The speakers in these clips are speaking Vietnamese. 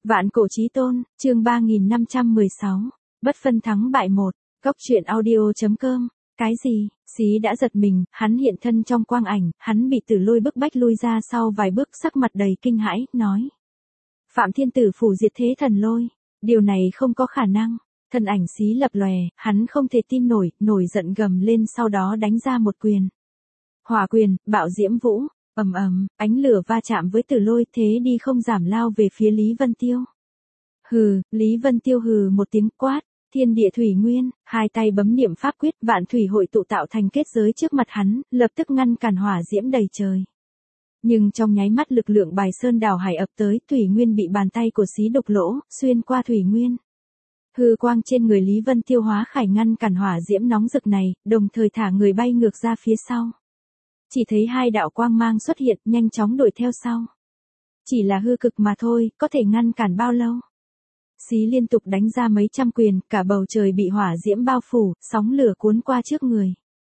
Vạn cổ chí tôn, chương 3516. Bất phân thắng bại 1. Cốc truyện audio.com. Cái gì? Xí đã giật mình, hắn hiện thân trong quang ảnh, hắn bị Tử Lôi bức bách lui ra sau vài bước, sắc mặt đầy kinh hãi, nói: Phạm Thiên Tử phủ diệt thế thần lôi, điều này không có khả năng. Thân ảnh xí lập lòe, hắn không thể tin nổi, nổi giận gầm lên, sau đó đánh ra một quyền. Hỏa quyền, bạo diễm vũ. Ầm ầm, ánh lửa va chạm với Tử Lôi, thế đi không giảm lao về phía Lý Vân Tiêu. Hừ, Lý Vân Tiêu hừ một tiếng quát, thiên địa thủy nguyên, hai tay bấm niệm pháp quyết, vạn thủy hội tụ tạo thành kết giới trước mặt hắn, lập tức ngăn cản hỏa diễm đầy trời. Nhưng trong nháy mắt lực lượng bài sơn đảo hải ập tới, thủy nguyên bị bàn tay của xí đục lỗ, xuyên qua thủy nguyên. Hư quang trên người Lý Vân Tiêu hóa khải ngăn cản hỏa diễm nóng rực này, đồng thời thả người bay ngược ra phía sau. Chỉ thấy hai đạo quang mang xuất hiện, nhanh chóng đuổi theo sau. Chỉ là hư cực mà thôi, có thể ngăn cản bao lâu? Xí liên tục đánh ra mấy trăm quyền, cả bầu trời bị hỏa diễm bao phủ, sóng lửa cuốn qua trước người.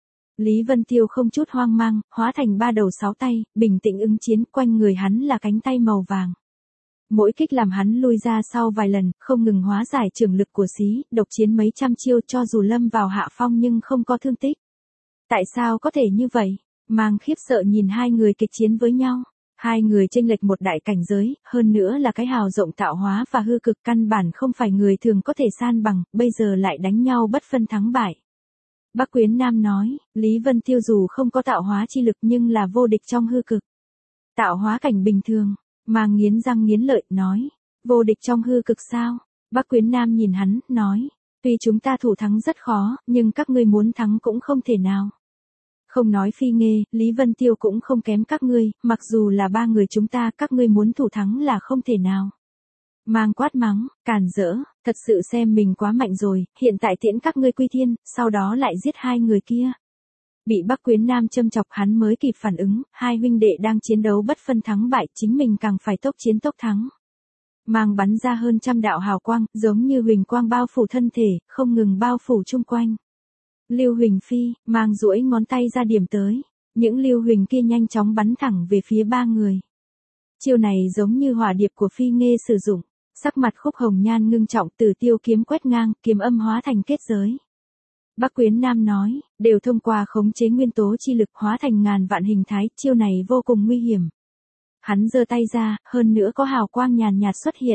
Lý Vân Tiêu không chút hoang mang, hóa thành ba đầu sáu tay, bình tĩnh ứng chiến, quanh người hắn là cánh tay màu vàng. Mỗi kích làm hắn lui ra sau vài lần, không ngừng hóa giải trường lực của xí, độc chiến mấy trăm chiêu, cho dù lâm vào hạ phong nhưng không có thương tích. Tại sao có thể như vậy? Mang khiếp sợ nhìn hai người kịch chiến với nhau. Hai người chênh lệch một đại cảnh giới, hơn nữa là cái hào rộng tạo hóa và hư cực, căn bản không phải người thường có thể san bằng, bây giờ lại đánh nhau bất phân thắng bại. Bắc Quyến Nam nói, Lý Vân Tiêu dù không có tạo hóa chi lực nhưng là vô địch trong hư cực. Tạo hóa cảnh bình thường, Mang nghiến răng nghiến lợi, nói, vô địch trong hư cực sao? Bắc Quyến Nam nhìn hắn, nói, tuy chúng ta thủ thắng rất khó, nhưng các ngươi muốn thắng cũng không thể nào. Không nói Phi Nghê, Lý Vân Tiêu cũng không kém các ngươi, mặc dù là ba người chúng ta, các ngươi muốn thủ thắng là không thể nào. Mang quát mắng, càn rỡ, thật sự xem mình quá mạnh rồi, hiện tại tiễn các ngươi quy thiên, sau đó lại giết hai người kia. Bị Bắc Quyến Nam châm chọc, hắn mới kịp phản ứng, hai huynh đệ đang chiến đấu bất phân thắng bại, chính mình càng phải tốc chiến tốc thắng. Mang bắn ra hơn trăm đạo hào quang, giống như huỳnh quang bao phủ thân thể, không ngừng bao phủ chung quanh. Lưu Huỳnh Phi, Mang duỗi ngón tay ra điểm tới. Những lưu huỳnh kia nhanh chóng bắn thẳng về phía ba người. Chiêu này giống như hỏa điệp của Phi Nghê sử dụng. Sắc mặt Khúc Hồng Nhan ngưng trọng, Tử Tiêu kiếm quét ngang, kiếm âm hóa thành kết giới. Bắc Quyến Nam nói, đều thông qua khống chế nguyên tố chi lực hóa thành ngàn vạn hình thái, chiêu này vô cùng nguy hiểm. Hắn giơ tay ra, hơn nữa có hào quang nhàn nhạt xuất hiện.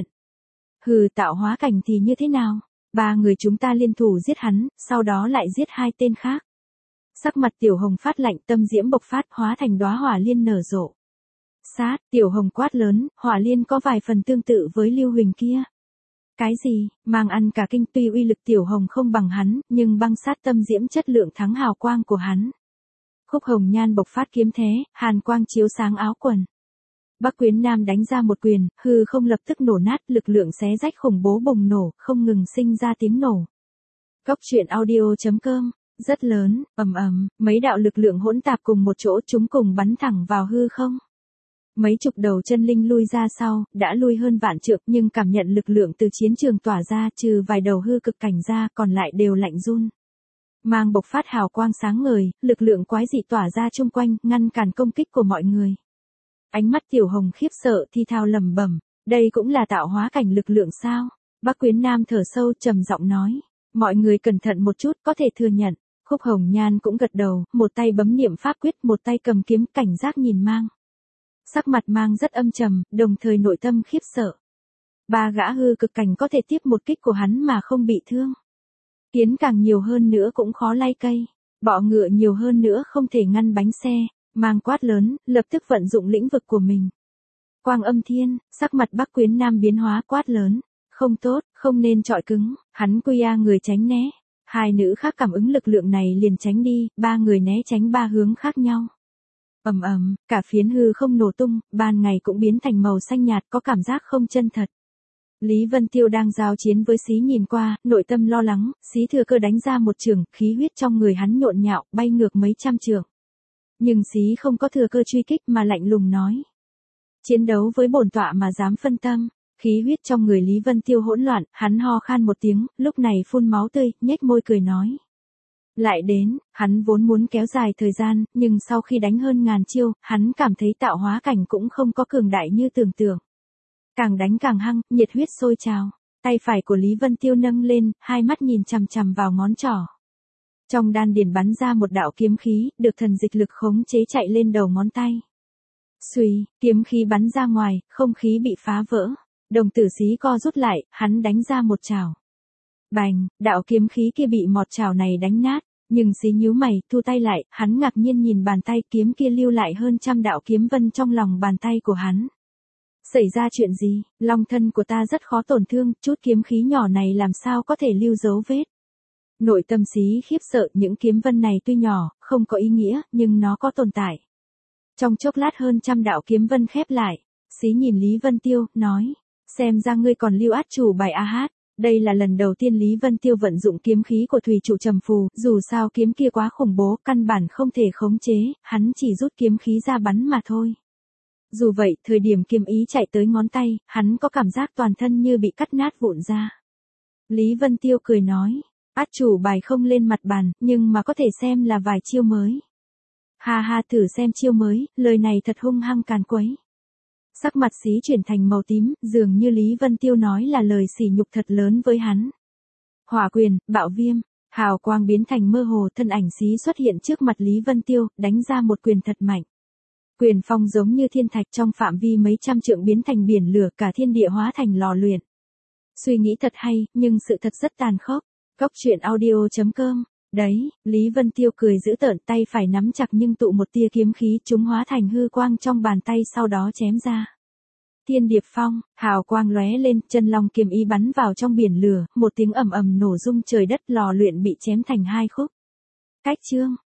Hừ, tạo hóa cảnh thì như thế nào? Ba người chúng ta liên thủ giết hắn, sau đó lại giết hai tên khác. Sắc mặt Tiểu Hồng phát lạnh, tâm diễm bộc phát, hóa thành đóa hỏa liên nở rộ. Sát, Tiểu Hồng quát lớn, hỏa liên có vài phần tương tự với lưu huỳnh kia. Cái gì? Mang ăn cả kinh, tuy uy lực Tiểu Hồng không bằng hắn, nhưng băng sát tâm diễm chất lượng thắng hào quang của hắn. Khúc Hồng Nhan bộc phát kiếm thế, hàn quang chiếu sáng áo quần. Bắc Quyến Nam đánh ra một quyền, hư không lập tức nổ nát, lực lượng xé rách khủng bố bùng nổ, không ngừng sinh ra tiếng nổ. Cốc truyện audio.com. Rất lớn, ầm ầm, mấy đạo lực lượng hỗn tạp cùng một chỗ, chúng cùng bắn thẳng vào hư không. Mấy chục đầu chân linh lui ra sau, đã lui hơn vạn trượng, nhưng cảm nhận lực lượng từ chiến trường tỏa ra, trừ vài đầu hư cực cảnh ra, còn lại đều lạnh run. Mang bộc phát hào quang sáng ngời, lực lượng quái dị tỏa ra chung quanh, ngăn cản công kích của mọi người. Ánh mắt Tiểu Hồng khiếp sợ, thi thao lẩm bẩm, đây cũng là tạo hóa cảnh lực lượng sao? Bắc Quyến Nam thở sâu, trầm giọng nói, mọi người cẩn thận một chút, có thể thừa nhận. Khúc Hồng Nhan cũng gật đầu, một tay bấm niệm pháp quyết, một tay cầm kiếm, cảnh giác nhìn Mang. Sắc mặt Mang rất âm trầm, đồng thời nội tâm khiếp sợ. Ba gã hư cực cảnh có thể tiếp một kích của hắn mà không bị thương. Kiến càng nhiều hơn nữa cũng khó lay cây, bọ ngựa nhiều hơn nữa không thể ngăn bánh xe. Mang quát lớn, lập tức vận dụng lĩnh vực của mình. Quang Âm Thiên, sắc mặt Bắc Quyến Nam biến hóa, quát lớn, không tốt, không nên chọi cứng, hắn quy a người tránh né. Hai nữ khác cảm ứng lực lượng này liền tránh đi, ba người né tránh ba hướng khác nhau. Ầm ầm, cả phiến hư không nổ tung, ban ngày cũng biến thành màu xanh nhạt, có cảm giác không chân thật. Lý Vân Tiêu đang giao chiến với Xí nhìn qua, nội tâm lo lắng, Xí thừa cơ đánh ra một trường, khí huyết trong người hắn nhộn nhạo, bay ngược mấy trăm trượng. Nhưng Xí không có thừa cơ truy kích mà lạnh lùng nói. Chiến đấu với bổn tọa mà dám phân tâm. Khí huyết trong người Lý Vân Tiêu hỗn loạn, hắn ho khan một tiếng, lúc này phun máu tươi, nhếch môi cười nói. Lại đến, hắn vốn muốn kéo dài thời gian, nhưng sau khi đánh hơn ngàn chiêu, hắn cảm thấy tạo hóa cảnh cũng không có cường đại như tưởng tượng. càng đánh càng hăng, nhiệt huyết sôi trào. Tay phải của Lý Vân Tiêu nâng lên, hai mắt nhìn chằm chằm vào ngón trỏ. Trong đan điền bắn ra một đạo kiếm khí, được thần dịch lực khống chế chạy lên đầu ngón tay. Xuy, kiếm khí bắn ra ngoài, không khí bị phá vỡ. Đồng tử Xí co rút lại, hắn đánh ra một chảo. Bành, đạo kiếm khí kia bị một chảo này đánh nát, nhưng Xí nhíu mày, thu tay lại, hắn ngạc nhiên nhìn bàn tay kiếm kia lưu lại hơn trăm đạo kiếm vân trong lòng bàn tay của hắn. Xảy ra chuyện gì, long thân của ta rất khó tổn thương, chút kiếm khí nhỏ này làm sao có thể lưu dấu vết. Nội tâm Xí khiếp sợ, những kiếm vân này tuy nhỏ, không có ý nghĩa, nhưng nó có tồn tại. Trong chốc lát hơn trăm đạo kiếm vân khép lại, Xí nhìn Lý Vân Tiêu, nói, xem ra ngươi còn lưu át chủ bài a hát. Đây là lần đầu tiên Lý Vân Tiêu vận dụng kiếm khí của thủy trụ trầm phù, dù sao kiếm kia quá khủng bố, căn bản không thể khống chế, hắn chỉ rút kiếm khí ra bắn mà thôi. Dù vậy, thời điểm kiếm ý chạy tới ngón tay, hắn có cảm giác toàn thân như bị cắt nát vụn ra. Lý Vân Tiêu cười nói, át chủ bài không lên mặt bàn, nhưng mà có thể xem là vài chiêu mới. Ha ha, thử xem chiêu mới, lời này thật hung hăng càn quấy. Sắc mặt Xí chuyển thành màu tím, dường như Lý Vân Tiêu nói là lời sỉ nhục thật lớn với hắn. Hỏa quyền, bạo viêm, hào quang biến thành mơ hồ, thân ảnh Xí xuất hiện trước mặt Lý Vân Tiêu, đánh ra một quyền thật mạnh. Quyền phong giống như thiên thạch trong phạm vi mấy trăm trượng biến thành biển lửa, cả thiên địa hóa thành lò luyện. Suy nghĩ thật hay, nhưng sự thật rất tàn khốc. Cốc truyện audio.com. Đấy, Lý Vân Tiêu cười giễu tợn, tay phải nắm chặt nhưng tụ một tia kiếm khí, chúng hóa thành hư quang trong bàn tay sau đó chém ra. Thiên Điệp Phong, hào quang lóe lên, chân long kiếm ý bắn vào trong biển lửa, một tiếng ầm ầm nổ rung trời đất, lò luyện bị chém thành hai khúc. Cách chương